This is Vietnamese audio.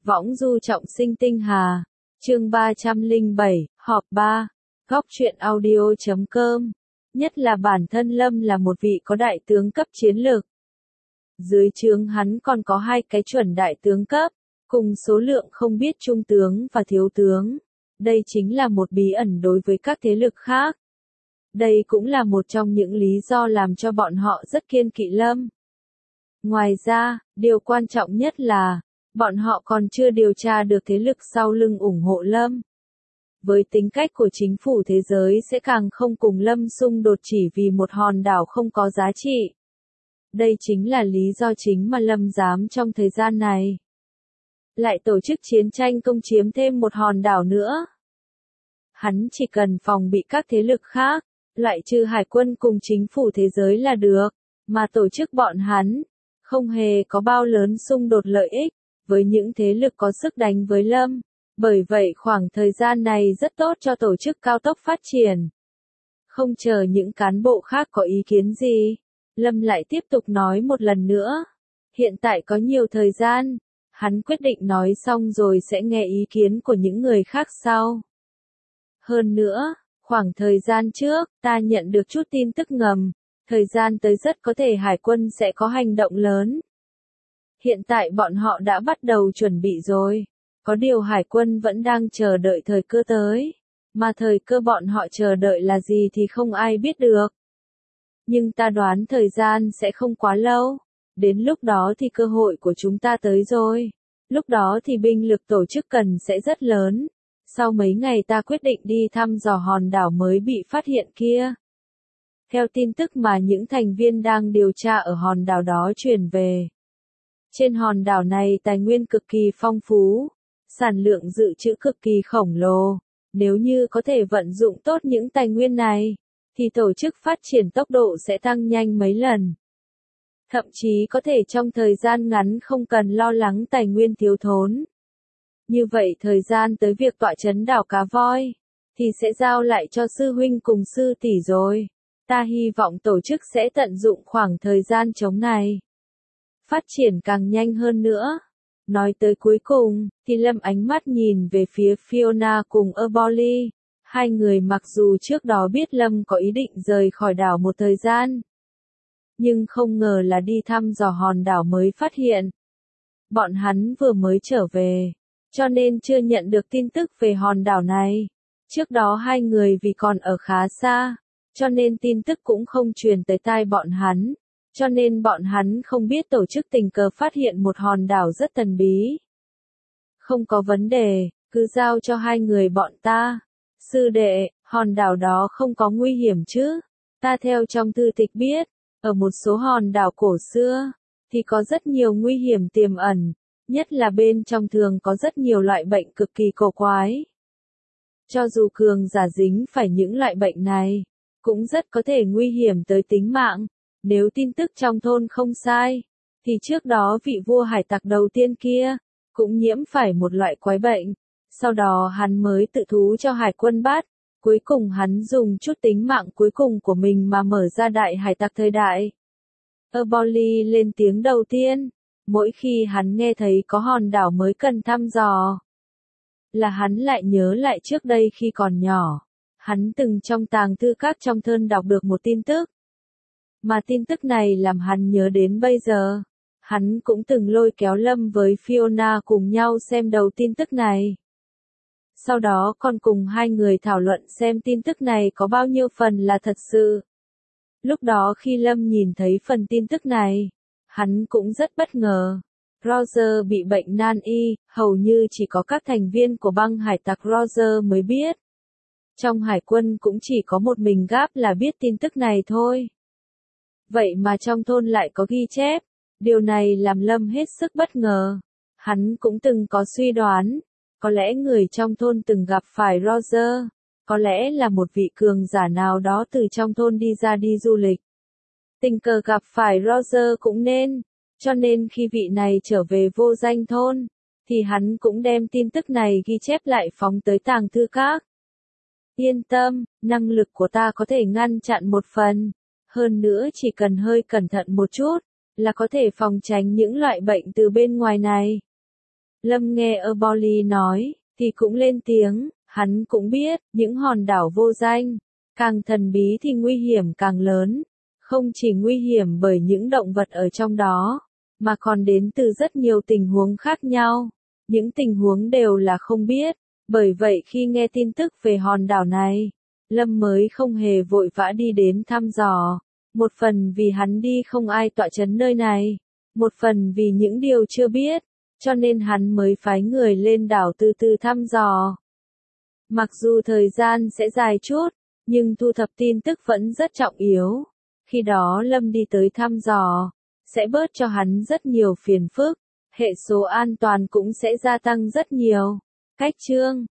Võng du trọng sinh tinh hà. Chương 307, họp 3. Góc truyện audio.com. Nhất là bản thân Lâm là một vị có đại tướng cấp chiến lược. Dưới trướng hắn còn có 2 cái chuẩn đại tướng cấp, cùng số lượng không biết trung tướng và thiếu tướng. Đây chính là một bí ẩn đối với các thế lực khác. Đây cũng là một trong những lý do làm cho bọn họ rất kiêng kỵ Lâm. Ngoài ra, điều quan trọng nhất là, bọn họ còn chưa điều tra được thế lực sau lưng ủng hộ Lâm. Với tính cách của chính phủ thế giới sẽ càng không cùng Lâm xung đột chỉ vì một hòn đảo không có giá trị. Đây chính là lý do chính mà Lâm dám trong thời gian này lại tổ chức chiến tranh công chiếm thêm một hòn đảo nữa. Hắn chỉ cần phòng bị các thế lực khác, loại trừ hải quân cùng chính phủ thế giới là được, mà tổ chức bọn hắn không hề có bao lớn xung đột lợi ích với những thế lực có sức đánh với Lâm. Bởi vậy khoảng thời gian này rất tốt cho tổ chức cao tốc phát triển. Không chờ những cán bộ khác có ý kiến gì, Lâm lại tiếp tục nói một lần nữa. Hiện tại có nhiều thời gian, hắn quyết định nói xong rồi sẽ nghe ý kiến của những người khác sau. Hơn nữa, khoảng thời gian trước, ta nhận được chút tin tức ngầm, thời gian tới rất có thể hải quân sẽ có hành động lớn. Hiện tại bọn họ đã bắt đầu chuẩn bị rồi. Có điều hải quân vẫn đang chờ đợi thời cơ tới, mà thời cơ bọn họ chờ đợi là gì thì không ai biết được. Nhưng ta đoán thời gian sẽ không quá lâu, đến lúc đó thì cơ hội của chúng ta tới rồi. Lúc đó thì binh lực tổ chức cần sẽ rất lớn. Sau mấy ngày ta quyết định đi thăm dò hòn đảo mới bị phát hiện kia. Theo tin tức mà những thành viên đang điều tra ở hòn đảo đó truyền về. Trên hòn đảo này tài nguyên cực kỳ phong phú. Sản lượng dự trữ cực kỳ khổng lồ, nếu như có thể vận dụng tốt những tài nguyên này, thì tổ chức phát triển tốc độ sẽ tăng nhanh mấy lần. Thậm chí có thể trong thời gian ngắn không cần lo lắng tài nguyên thiếu thốn. Như vậy thời gian tới việc tọa trấn đảo Cá Voi, thì sẽ giao lại cho sư huynh cùng sư tỷ rồi. Ta hy vọng tổ chức sẽ tận dụng khoảng thời gian trống này. Phát triển càng nhanh hơn nữa. Nói tới cuối cùng, thì Lâm ánh mắt nhìn về phía Fiona cùng Erboli. 2 người mặc dù trước đó biết Lâm có ý định rời khỏi đảo một thời gian, nhưng không ngờ là đi thăm dò hòn đảo mới phát hiện. Bọn hắn vừa mới trở về, cho nên chưa nhận được tin tức về hòn đảo này. Trước đó 2 người vì còn ở khá xa, cho nên tin tức cũng không truyền tới tai bọn hắn. Cho nên bọn hắn không biết tổ chức tình cờ phát hiện một hòn đảo rất thần bí. Không có vấn đề, cứ giao cho 2 người bọn ta. Sư đệ, hòn đảo đó không có nguy hiểm chứ? Ta theo trong thư tịch biết, ở một số hòn đảo cổ xưa, thì có rất nhiều nguy hiểm tiềm ẩn, nhất là bên trong thường có rất nhiều loại bệnh cực kỳ cổ quái. Cho dù cường giả dính phải những loại bệnh này, cũng rất có thể nguy hiểm tới tính mạng. Nếu tin tức trong thôn không sai, thì trước đó vị vua hải tặc đầu tiên kia, cũng nhiễm phải một loại quái bệnh. Sau đó hắn mới tự thú cho hải quân bắt, cuối cùng hắn dùng chút tính mạng cuối cùng của mình mà mở ra đại hải tặc thời đại. Erboli lên tiếng đầu tiên, mỗi khi hắn nghe thấy có hòn đảo mới cần thăm dò, là hắn lại nhớ lại trước đây khi còn nhỏ, hắn từng trong tàng thư các trong thôn đọc được một tin tức. Mà tin tức này làm hắn nhớ đến bây giờ. Hắn cũng từng lôi kéo Lâm với Fiona cùng nhau xem đầu tin tức này. Sau đó còn cùng 2 người thảo luận xem tin tức này có bao nhiêu phần là thật sự. Lúc đó khi Lâm nhìn thấy phần tin tức này, hắn cũng rất bất ngờ. Roger bị bệnh nan y, hầu như chỉ có các thành viên của băng hải tặc Roger mới biết. Trong hải quân cũng chỉ có một mình Gáp là biết tin tức này thôi. Vậy mà trong thôn lại có ghi chép, điều này làm Lâm hết sức bất ngờ. Hắn cũng từng có suy đoán, có lẽ người trong thôn từng gặp phải Roger, có lẽ là một vị cường giả nào đó từ trong thôn đi ra đi du lịch. Tình cờ gặp phải Roger cũng nên, cho nên khi vị này trở về vô danh thôn, thì hắn cũng đem tin tức này ghi chép lại phóng tới tàng thư các. Yên tâm, năng lực của ta có thể ngăn chặn một phần. Hơn nữa chỉ cần hơi cẩn thận một chút, là có thể phòng tránh những loại bệnh từ bên ngoài này. Lâm nghe Erboli nói, thì cũng lên tiếng, hắn cũng biết, những hòn đảo vô danh, càng thần bí thì nguy hiểm càng lớn, không chỉ nguy hiểm bởi những động vật ở trong đó, mà còn đến từ rất nhiều tình huống khác nhau, những tình huống đều là không biết, bởi vậy khi nghe tin tức về hòn đảo này, Lâm mới không hề vội vã đi đến thăm dò, một phần vì hắn đi không ai tọa chấn nơi này, một phần vì những điều chưa biết, cho nên hắn mới phái người lên đảo từ từ thăm dò. Mặc dù thời gian sẽ dài chút, nhưng thu thập tin tức vẫn rất trọng yếu. Khi đó Lâm đi tới thăm dò, sẽ bớt cho hắn rất nhiều phiền phức, hệ số an toàn cũng sẽ gia tăng rất nhiều. Cách chương